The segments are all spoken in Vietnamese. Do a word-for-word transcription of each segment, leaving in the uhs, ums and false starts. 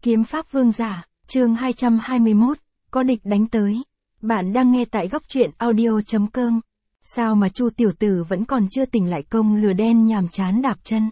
Kiếm pháp vương giả, chương hai trăm hai mươi mốt, có địch đánh tới. Bạn đang nghe tại góc truyện audio chấm com. Sao mà Chu tiểu tử vẫn còn chưa tỉnh lại, công lừa đen nhàm chán đạp chân.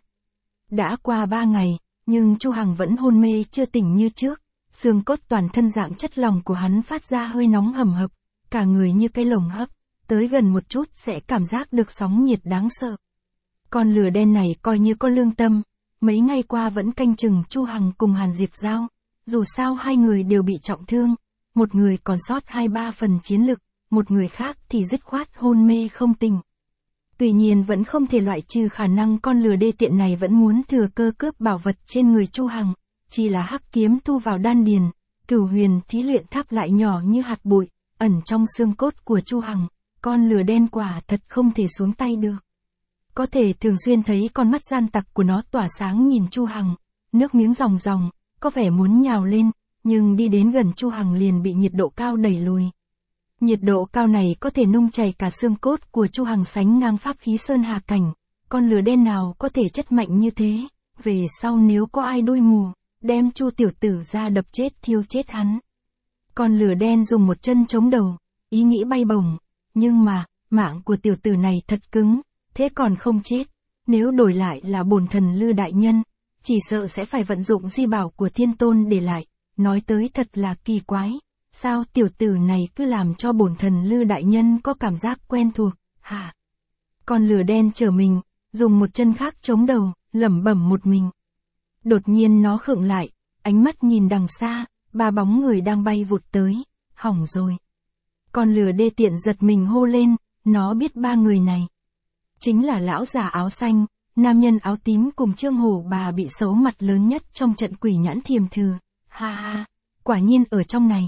Đã qua ba ngày, nhưng Chu Hằng vẫn hôn mê chưa tỉnh như trước. Xương cốt toàn thân dạng chất lỏng của hắn phát ra hơi nóng hầm hập, cả người như cái lồng hấp, tới gần một chút sẽ cảm giác được sóng nhiệt đáng sợ. Con lừa đen này coi như có lương tâm, mấy ngày qua vẫn canh chừng Chu Hằng cùng Hàn Diệp Giao. Dù sao hai người đều bị trọng thương, một người còn sót hai ba phần chiến lực, một người khác thì dứt khoát hôn mê không tỉnh. Tuy nhiên vẫn không thể loại trừ khả năng con lừa đê tiện này vẫn muốn thừa cơ cướp bảo vật trên người Chu Hằng, chỉ là hắc kiếm thu vào đan điền, cửu huyền thí luyện tháp lại nhỏ như hạt bụi, ẩn trong xương cốt của Chu Hằng, con lừa đen quả thật không thể xuống tay được. Có thể thường xuyên thấy con mắt gian tặc của nó tỏa sáng nhìn Chu Hằng, nước miếng ròng ròng, có vẻ muốn nhào lên, nhưng đi đến gần Chu Hằng liền bị nhiệt độ cao đẩy lùi. Nhiệt độ cao này có thể nung chảy cả xương cốt của Chu Hằng, sánh ngang pháp khí sơn hà cảnh, con lừa đen nào có thể chất mạnh như thế, về sau nếu có ai đuôi mù, đem Chu tiểu tử ra đập chết thiêu chết hắn. Con lừa đen dùng một chân chống đầu, ý nghĩ bay bổng, nhưng mà, mạng của tiểu tử này thật cứng, thế còn không chết, nếu đổi lại là bổn thần Lư đại nhân, chỉ sợ sẽ phải vận dụng di bảo của thiên tôn để lại, nói tới thật là kỳ quái, sao tiểu tử này cứ làm cho bổn thần Lư đại nhân có cảm giác quen thuộc, hả? Con lừa đen trở mình, dùng một chân khác chống đầu, lẩm bẩm một mình. Đột nhiên nó khựng lại, ánh mắt nhìn đằng xa, ba bóng người đang bay vụt tới, hỏng rồi. Con lừa đê tiện giật mình hô lên, nó biết ba người này chính là lão già áo xanh, nam nhân áo tím cùng Trương Hổ Bà bị xấu mặt lớn nhất trong trận quỷ nhãn thiềm thử. Ha ha, quả nhiên ở trong này.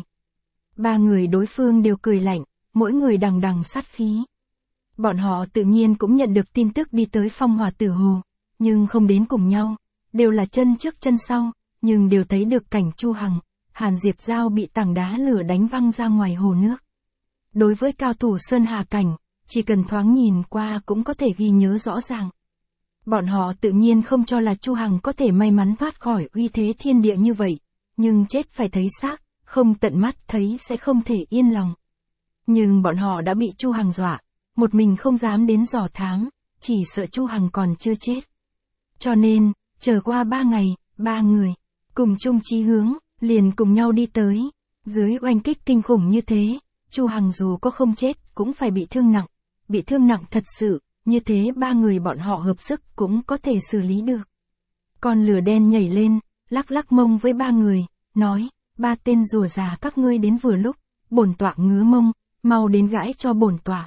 Ba người đối phương đều cười lạnh, mỗi người đằng đằng sát khí. Bọn họ tự nhiên cũng nhận được tin tức đi tới Phong Hỏa Tử Hồ, nhưng không đến cùng nhau, đều là chân trước chân sau, nhưng đều thấy được cảnh Chu Hằng, Hàn Diệp Giao bị tảng đá lửa đánh văng ra ngoài hồ nước. Đối với cao thủ sơn hà cảnh, chỉ cần thoáng nhìn qua cũng có thể ghi nhớ rõ ràng. Bọn họ tự nhiên không cho là Chu Hằng có thể may mắn thoát khỏi uy thế thiên địa như vậy, nhưng chết phải thấy xác, không tận mắt thấy sẽ không thể yên lòng. Nhưng bọn họ đã bị Chu Hằng dọa, một mình không dám đến dò thám, chỉ sợ Chu Hằng còn chưa chết. Cho nên, chờ qua ba ngày, ba người, cùng chung chí hướng, liền cùng nhau đi tới. Dưới oanh kích kinh khủng như thế, Chu Hằng dù có không chết cũng phải bị thương nặng, bị thương nặng thật sự, như thế ba người bọn họ hợp sức cũng có thể xử lý được. Con lừa đen nhảy lên, lắc lắc mông với ba người, nói, ba tên rùa già các ngươi đến vừa lúc, bổn tọa ngứa mông, mau đến gãi cho bổn tọa.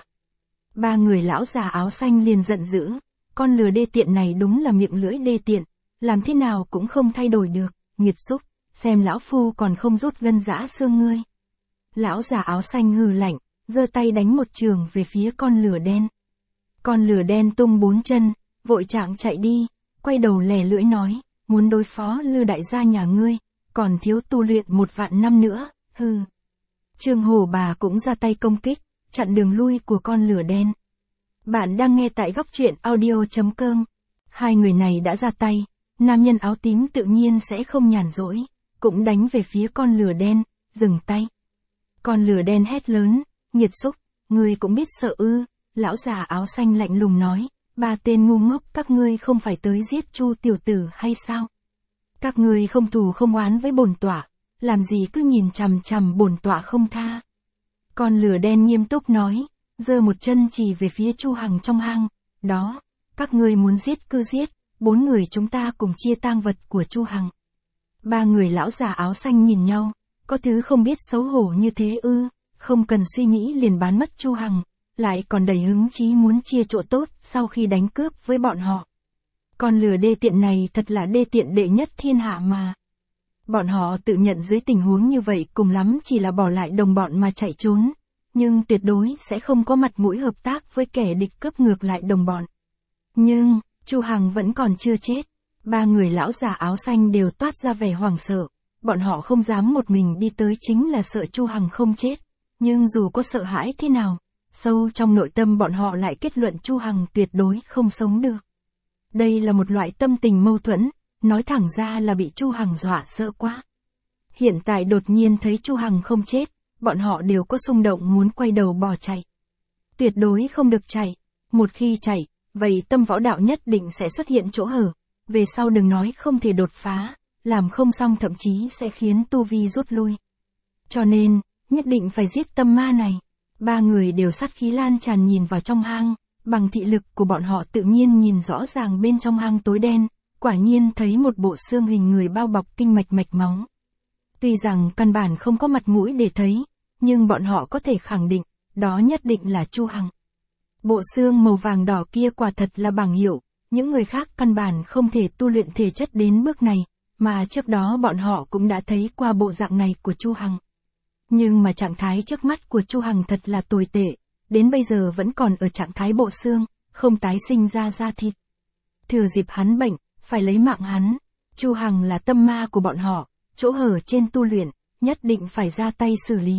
Ba người lão già áo xanh liền giận dữ, con lừa đê tiện này đúng là miệng lưỡi đê tiện, làm thế nào cũng không thay đổi được, nghiệt xúc, xem lão phu còn không rút gân giã xương ngươi. Lão già áo xanh hừ lạnh, giơ tay đánh một trường về phía con lừa đen. Con lừa đen tung bốn chân, vội trạng chạy đi, quay đầu lè lưỡi nói, muốn đối phó Lư đại gia nhà ngươi, còn thiếu tu luyện một vạn năm nữa, hừ. Trương Hổ Bà cũng ra tay công kích, chặn đường lui của con lừa đen. Bạn đang nghe tại góc truyện audio chấm com. Hai người này đã ra tay, nam nhân áo tím tự nhiên sẽ không nhàn rỗi, cũng đánh về phía con lừa đen, dừng tay. Con lừa đen hét lớn, nghiệt xúc, ngươi cũng biết sợ ư? Lão già áo xanh lạnh lùng nói, ba tên ngu ngốc các ngươi không phải tới giết Chu tiểu tử hay sao? Các ngươi không thù không oán với bổn tọa, làm gì cứ nhìn chằm chằm bổn tọa không tha. Con lừa đen nghiêm túc nói, giơ một chân chỉ về phía Chu Hằng trong hang, đó, các ngươi muốn giết cứ giết, bốn người chúng ta cùng chia tang vật của Chu Hằng. Ba người lão già áo xanh nhìn nhau, có thứ không biết xấu hổ như thế ư, không cần suy nghĩ liền bán mất Chu Hằng, lại còn đầy hứng chí muốn chia chỗ tốt sau khi đánh cướp với bọn họ. Con lừa đê tiện này thật là đê tiện đệ nhất thiên hạ mà. Bọn họ tự nhận dưới tình huống như vậy cùng lắm chỉ là bỏ lại đồng bọn mà chạy trốn, nhưng tuyệt đối sẽ không có mặt mũi hợp tác với kẻ địch cướp ngược lại đồng bọn. Nhưng, Chu Hằng vẫn còn chưa chết, ba người lão già áo xanh đều toát ra vẻ hoảng sợ, bọn họ không dám một mình đi tới chính là sợ Chu Hằng không chết, nhưng dù có sợ hãi thế nào, sâu trong nội tâm bọn họ lại kết luận Chu Hằng tuyệt đối không sống được. Đây là một loại tâm tình mâu thuẫn, nói thẳng ra là bị Chu Hằng dọa sợ quá. Hiện tại đột nhiên thấy Chu Hằng không chết, bọn họ đều có xung động muốn quay đầu bỏ chạy. Tuyệt đối không được chạy, một khi chạy, vậy tâm võ đạo nhất định sẽ xuất hiện chỗ hở, về sau đừng nói không thể đột phá, làm không xong thậm chí sẽ khiến tu vi rút lui. Cho nên, nhất định phải giết tâm ma này. Ba người đều sát khí lan tràn nhìn vào trong hang, bằng thị lực của bọn họ tự nhiên nhìn rõ ràng bên trong hang tối đen, quả nhiên thấy một bộ xương hình người bao bọc kinh mạch mạch máu. Tuy rằng căn bản không có mặt mũi để thấy, nhưng bọn họ có thể khẳng định, đó nhất định là Chu Hằng. Bộ xương màu vàng đỏ kia quả thật là bảng hiệu, những người khác căn bản không thể tu luyện thể chất đến bước này, mà trước đó bọn họ cũng đã thấy qua bộ dạng này của Chu Hằng. Nhưng mà trạng thái trước mắt của Chu Hằng thật là tồi tệ, đến bây giờ vẫn còn ở trạng thái bộ xương, không tái sinh ra da thịt. Thừa dịp hắn bệnh, phải lấy mạng hắn. Chu Hằng là tâm ma của bọn họ, chỗ hở trên tu luyện, nhất định phải ra tay xử lý.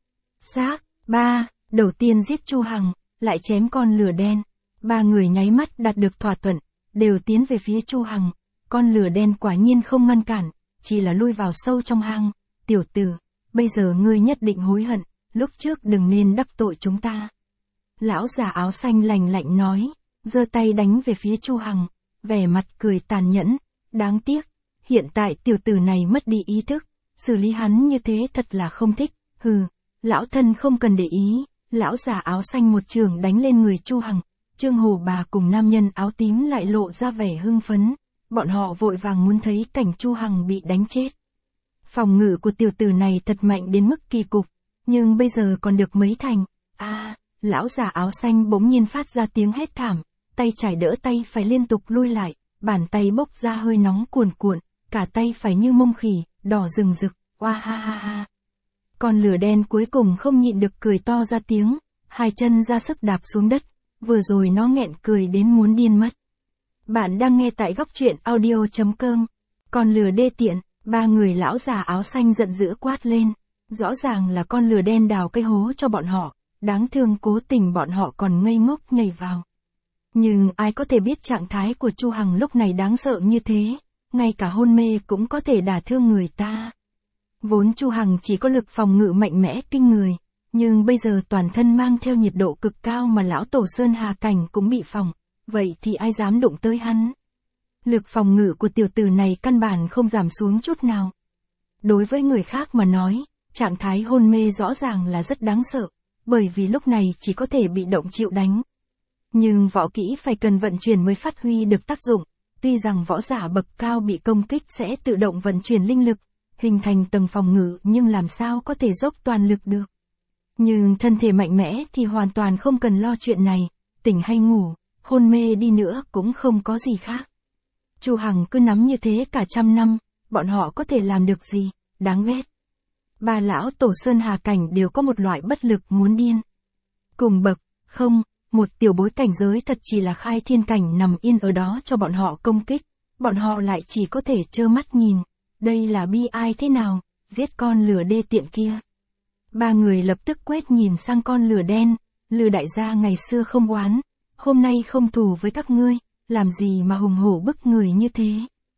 Xác, ba, đầu tiên giết Chu Hằng, lại chém con lửa đen. Ba người nháy mắt đạt được thỏa thuận, đều tiến về phía Chu Hằng. Con lửa đen quả nhiên không ngăn cản, chỉ là lui vào sâu trong hang. Tiểu tử, bây giờ ngươi nhất định hối hận, lúc trước đừng nên đắc tội chúng ta. Lão già áo xanh lạnh lạnh nói, giơ tay đánh về phía Chu Hằng, vẻ mặt cười tàn nhẫn, đáng tiếc, hiện tại tiểu tử này mất đi ý thức, xử lý hắn như thế thật là không thích, hừ, lão thân không cần để ý, lão già áo xanh một trường đánh lên người Chu Hằng, Trương Hồ Bà cùng nam nhân áo tím lại lộ ra vẻ hưng phấn, bọn họ vội vàng muốn thấy cảnh Chu Hằng bị đánh chết. Phòng ngự của tiểu tử này thật mạnh đến mức kỳ cục, nhưng bây giờ còn được mấy thành, a à, lão già áo xanh bỗng nhiên phát ra tiếng hét thảm, tay chải đỡ tay phải liên tục lui lại, bàn tay bốc ra hơi nóng cuồn cuộn, cả tay phải như mông khỉ, đỏ rừng rực, oa ha ha ha. Con lửa đen cuối cùng không nhịn được cười to ra tiếng, hai chân ra sức đạp xuống đất, vừa rồi nó nghẹn cười đến muốn điên mất. Bạn đang nghe tại góc truyện audio chấm com. Con lừa đê tiện, ba người lão già áo xanh giận dữ quát lên, rõ ràng là con lừa đen đào cái hố cho bọn họ, đáng thương cố tình bọn họ còn ngây ngốc nhảy vào. Nhưng ai có thể biết trạng thái của Chu Hằng lúc này đáng sợ như thế, ngay cả hôn mê cũng có thể đả thương người ta. Vốn Chu Hằng chỉ có lực phòng ngự mạnh mẽ kinh người, nhưng bây giờ toàn thân mang theo nhiệt độ cực cao mà lão tổ Sơn Hà Cảnh cũng bị phỏng, vậy thì ai dám đụng tới hắn. Lực phòng ngự của tiểu tử này căn bản không giảm xuống chút nào. Đối với người khác mà nói, trạng thái hôn mê rõ ràng là rất đáng sợ, bởi vì lúc này chỉ có thể bị động chịu đánh. Nhưng võ kỹ phải cần vận chuyển mới phát huy được tác dụng, tuy rằng võ giả bậc cao bị công kích sẽ tự động vận chuyển linh lực, hình thành tầng phòng ngự nhưng làm sao có thể dốc toàn lực được. Nhưng thân thể mạnh mẽ thì hoàn toàn không cần lo chuyện này, tỉnh hay ngủ, hôn mê đi nữa cũng không có gì khác. Chu Hằng cứ nắm như thế cả trăm năm, bọn họ có thể làm được gì, đáng ghét. Ba lão tổ Sơn Hà Cảnh đều có một loại bất lực muốn điên. Cùng bậc, không, một tiểu bối cảnh giới thật chỉ là khai thiên cảnh nằm yên ở đó cho bọn họ công kích, bọn họ lại chỉ có thể trơ mắt nhìn, đây là bi ai thế nào, giết con lửa đê tiện kia. Ba người lập tức quét nhìn sang con lửa đen, lừa đại gia ngày xưa không oán, hôm nay không thù với các ngươi, làm gì mà hùng hổ bức người như thế.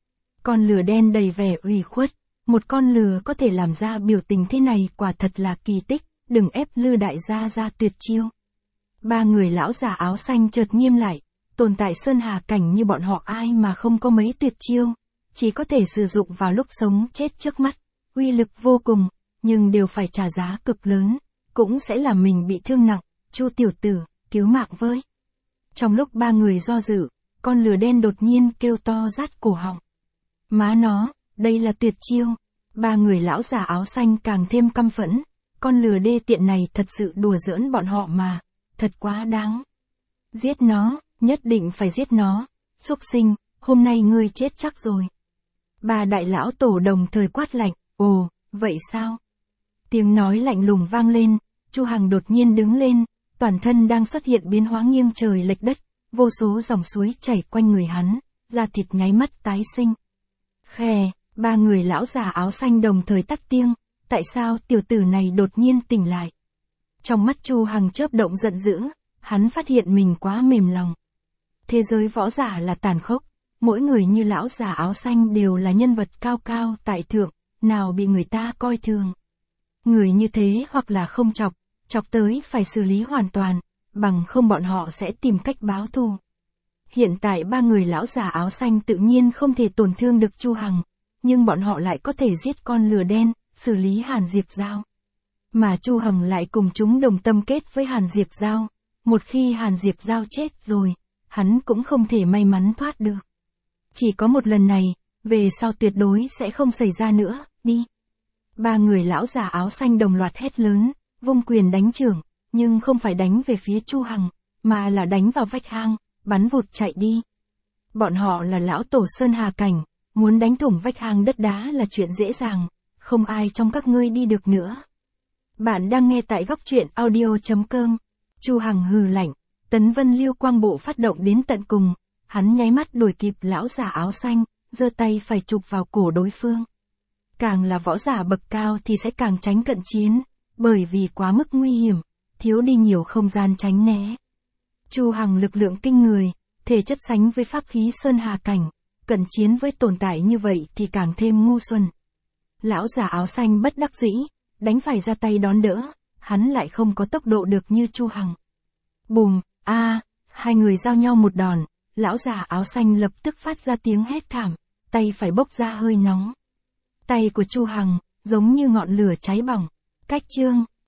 Con lửa đen đầy vẻ ủy khuất, một con lừa có thể làm ra biểu tình thế này quả thật là kỳ tích, đừng ép Lư đại gia ra tuyệt chiêu. Ba người lão già áo xanh chợt nghiêm lại, tồn tại Sơn Hà Cảnh như bọn họ ai mà không có mấy tuyệt chiêu, chỉ có thể sử dụng vào lúc sống chết trước mắt, uy lực vô cùng, nhưng đều phải trả giá cực lớn, cũng sẽ làm mình bị thương nặng. Chu tiểu tử, cứu mạng với. Trong lúc ba người do dự, con lừa đen đột nhiên kêu to rát cổ họng. Má nó, đây là tuyệt chiêu. Ba người lão già áo xanh càng thêm căm phẫn, con lừa đê tiện này thật sự đùa giỡn bọn họ mà, thật quá đáng. Giết nó, nhất định phải giết nó, súc sinh, hôm nay ngươi chết chắc rồi. Ba đại lão tổ đồng thời quát lạnh, ồ, vậy sao? Tiếng nói lạnh lùng vang lên, Chu Hằng đột nhiên đứng lên, toàn thân đang xuất hiện biến hóa nghiêng trời lệch đất, vô số dòng suối chảy quanh người hắn, da thịt nháy mắt tái sinh. Khè, ba người lão già áo xanh đồng thời tắt tiếng, tại sao tiểu tử này đột nhiên tỉnh lại? Trong mắt Chu Hằng chớp động giận dữ, hắn phát hiện mình quá mềm lòng. Thế giới võ giả là tàn khốc, mỗi người như lão già áo xanh đều là nhân vật cao cao tại thượng, nào bị người ta coi thường. Người như thế hoặc là không chọc, chọc tới phải xử lý hoàn toàn, bằng không bọn họ sẽ tìm cách báo thù. Hiện tại ba người lão già áo xanh tự nhiên không thể tổn thương được Chu Hằng, nhưng bọn họ lại có thể giết con lừa đen, xử lý Hàn Diệp Giao. Mà Chu Hằng lại cùng chúng đồng tâm kết với Hàn Diệp Giao, một khi Hàn Diệp Giao chết rồi, hắn cũng không thể may mắn thoát được. Chỉ có một lần này, về sau tuyệt đối sẽ không xảy ra nữa, đi. Ba người lão già áo xanh đồng loạt hét lớn, vung quyền đánh trưởng, nhưng không phải đánh về phía Chu Hằng, mà là đánh vào vách hang, bắn vụt chạy đi. Bọn họ là lão tổ Sơn Hà Cảnh, muốn đánh thủng vách hang đất đá là chuyện dễ dàng, không ai trong các ngươi đi được nữa. Bạn đang nghe tại góc truyện audio chấm com. Chu Hằng hừ lạnh, Tấn Vân Lưu Quang Bộ phát động đến tận cùng, hắn nháy mắt đuổi kịp lão già áo xanh, giơ tay phải chụp vào cổ đối phương. Càng là võ giả bậc cao thì sẽ càng tránh cận chiến, bởi vì quá mức nguy hiểm, thiếu đi nhiều không gian tránh né. Chu Hằng lực lượng kinh người, thể chất sánh với pháp khí Sơn Hà Cảnh, cận chiến với tồn tại như vậy thì càng thêm ngu xuẩn. Lão già áo xanh bất đắc dĩ, đánh phải ra tay đón đỡ, hắn lại không có tốc độ được như Chu Hằng. Bùm, a, à, hai người giao nhau một đòn, lão già áo xanh lập tức phát ra tiếng hét thảm, tay phải bốc ra hơi nóng. Tay của Chu Hằng, giống như ngọn lửa cháy bỏng, cách chương.